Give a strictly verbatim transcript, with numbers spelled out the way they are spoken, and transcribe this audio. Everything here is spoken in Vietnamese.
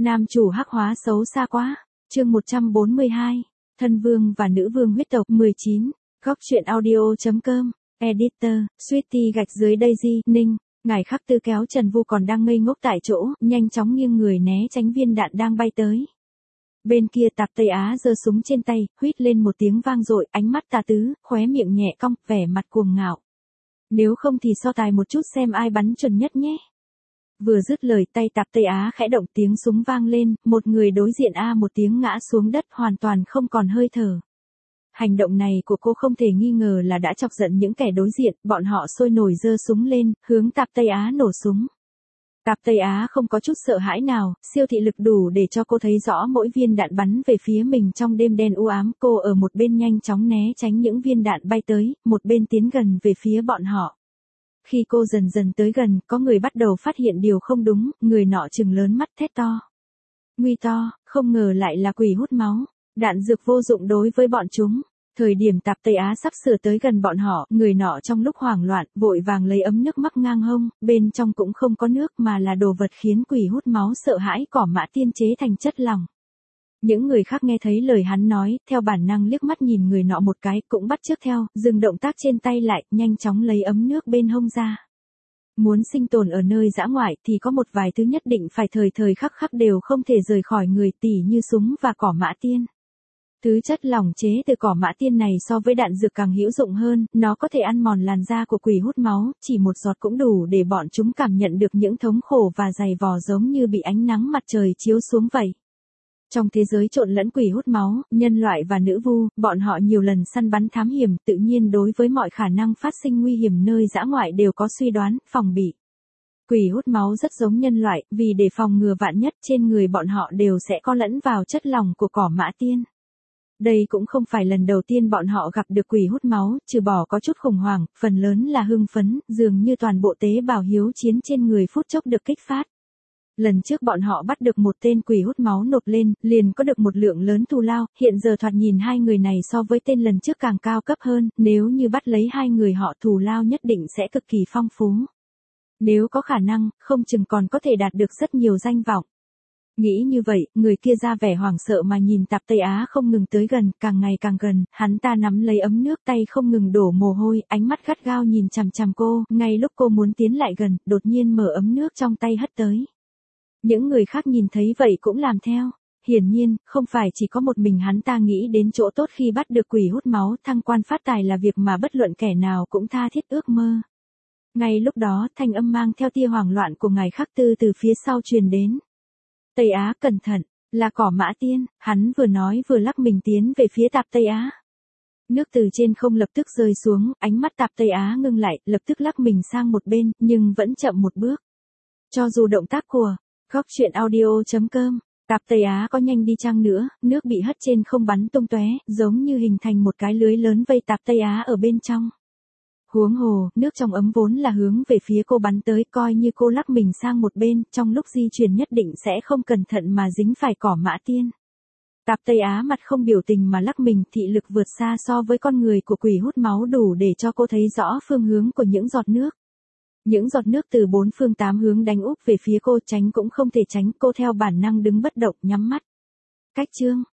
Nam chủ hắc hóa xấu xa quá. Chương một trăm bốn mươi hai. Thân vương và nữ vương huyết tộc mười chín. Góc truyện audio.com. Editor, Sweetie gạch dưới Daisy, Ninh. Ngài khắc tư kéo Trần Vu còn đang ngây ngốc tại chỗ, nhanh chóng nghiêng người né tránh viên đạn đang bay tới. Bên kia Tạp Tây Á giơ súng trên tay, huýt lên một tiếng vang dội, ánh mắt tà tứ, khóe miệng nhẹ cong, vẻ mặt cuồng ngạo. Nếu không thì so tài một chút xem ai bắn chuẩn nhất nhé. Vừa dứt lời tay Tạp Tây Á khẽ động, tiếng súng vang lên, một người đối diện a một tiếng ngã xuống đất hoàn toàn không còn hơi thở. Hành động này của cô không thể nghi ngờ là đã chọc giận những kẻ đối diện, bọn họ sôi nổi giơ súng lên, hướng Tạp Tây Á nổ súng. Tạp Tây Á không có chút sợ hãi nào, siêu thị lực đủ để cho cô thấy rõ mỗi viên đạn bắn về phía mình trong đêm đen u ám. Cô ở một bên nhanh chóng né tránh những viên đạn bay tới, một bên tiến gần về phía bọn họ. Khi cô dần dần tới gần, có người bắt đầu phát hiện điều không đúng, người nọ trừng lớn mắt thét to. Nguy to, không ngờ lại là quỷ hút máu, đạn dược vô dụng đối với bọn chúng. Thời điểm Tạp Tây Á sắp sửa tới gần bọn họ, người nọ trong lúc hoảng loạn, vội vàng lấy ấm nước mắc ngang hông, bên trong cũng không có nước mà là đồ vật khiến quỷ hút máu sợ hãi cỏ mã tiên chế thành chất lỏng. Những người khác nghe thấy lời hắn nói, theo bản năng liếc mắt nhìn người nọ một cái, cũng bắt chước theo, dừng động tác trên tay lại, nhanh chóng lấy ấm nước bên hông ra. Muốn sinh tồn ở nơi dã ngoại thì có một vài thứ nhất định phải thời thời khắc khắc đều không thể rời khỏi người, tỉ như súng và cỏ mã tiên. Thứ chất lỏng chế từ cỏ mã tiên này so với đạn dược càng hữu dụng hơn, nó có thể ăn mòn làn da của quỷ hút máu, chỉ một giọt cũng đủ để bọn chúng cảm nhận được những thống khổ và dày vò giống như bị ánh nắng mặt trời chiếu xuống vậy. Trong thế giới trộn lẫn quỷ hút máu, nhân loại và nữ vu, bọn họ nhiều lần săn bắn thám hiểm, tự nhiên đối với mọi khả năng phát sinh nguy hiểm nơi dã ngoại đều có suy đoán, phòng bị. Quỷ hút máu rất giống nhân loại, vì để phòng ngừa vạn nhất trên người bọn họ đều sẽ có lẫn vào chất lỏng của cỏ mã tiên. Đây cũng không phải lần đầu tiên bọn họ gặp được quỷ hút máu, trừ bỏ có chút khủng hoảng, phần lớn là hưng phấn, dường như toàn bộ tế bào hiếu chiến trên người phút chốc được kích phát. Lần trước bọn họ bắt được một tên quỷ hút máu nộp lên, liền có được một lượng lớn thù lao, hiện giờ thoạt nhìn hai người này so với tên lần trước càng cao cấp hơn, nếu như bắt lấy hai người họ thù lao nhất định sẽ cực kỳ phong phú. Nếu có khả năng, không chừng còn có thể đạt được rất nhiều danh vọng. Nghĩ như vậy, người kia ra vẻ hoảng sợ mà nhìn Tạp Tây Á không ngừng tới gần, càng ngày càng gần, hắn ta nắm lấy ấm nước, tay không ngừng đổ mồ hôi, ánh mắt gắt gao nhìn chằm chằm cô, ngay lúc cô muốn tiến lại gần, đột nhiên mở ấm nước trong tay hất tới. Những người khác nhìn thấy vậy cũng làm theo. Hiển nhiên, không phải chỉ có một mình hắn ta nghĩ đến chỗ tốt khi bắt được quỷ hút máu, thăng quan phát tài là việc mà bất luận kẻ nào cũng tha thiết ước mơ. Ngay lúc đó, thanh âm mang theo tia hoảng loạn của ngài khắc tư từ phía sau truyền đến. Tây Á cẩn thận, là cỏ mã tiên, hắn vừa nói vừa lắc mình tiến về phía Tạp Tây Á. Nước từ trên không lập tức rơi xuống, ánh mắt Tạp Tây Á ngưng lại, lập tức lắc mình sang một bên, nhưng vẫn chậm một bước. Cho dù động tác của Góc truyện audio.com, Tạp Tây Á có nhanh đi chăng nữa, nước bị hất trên không bắn tung tóe, giống như hình thành một cái lưới lớn vây Tạp Tây Á ở bên trong. Huống hồ, nước trong ấm vốn là hướng về phía cô bắn tới, coi như cô lắc mình sang một bên, trong lúc di chuyển nhất định sẽ không cẩn thận mà dính phải cỏ mã tiên. Tạp Tây Á mặt không biểu tình mà lắc mình, thị lực vượt xa so với con người của quỷ hút máu đủ để cho cô thấy rõ phương hướng của những giọt nước. Những giọt nước từ bốn phương tám hướng đánh úp về phía cô, tránh cũng không thể tránh, cô theo bản năng đứng bất động, nhắm mắt. Cách chương,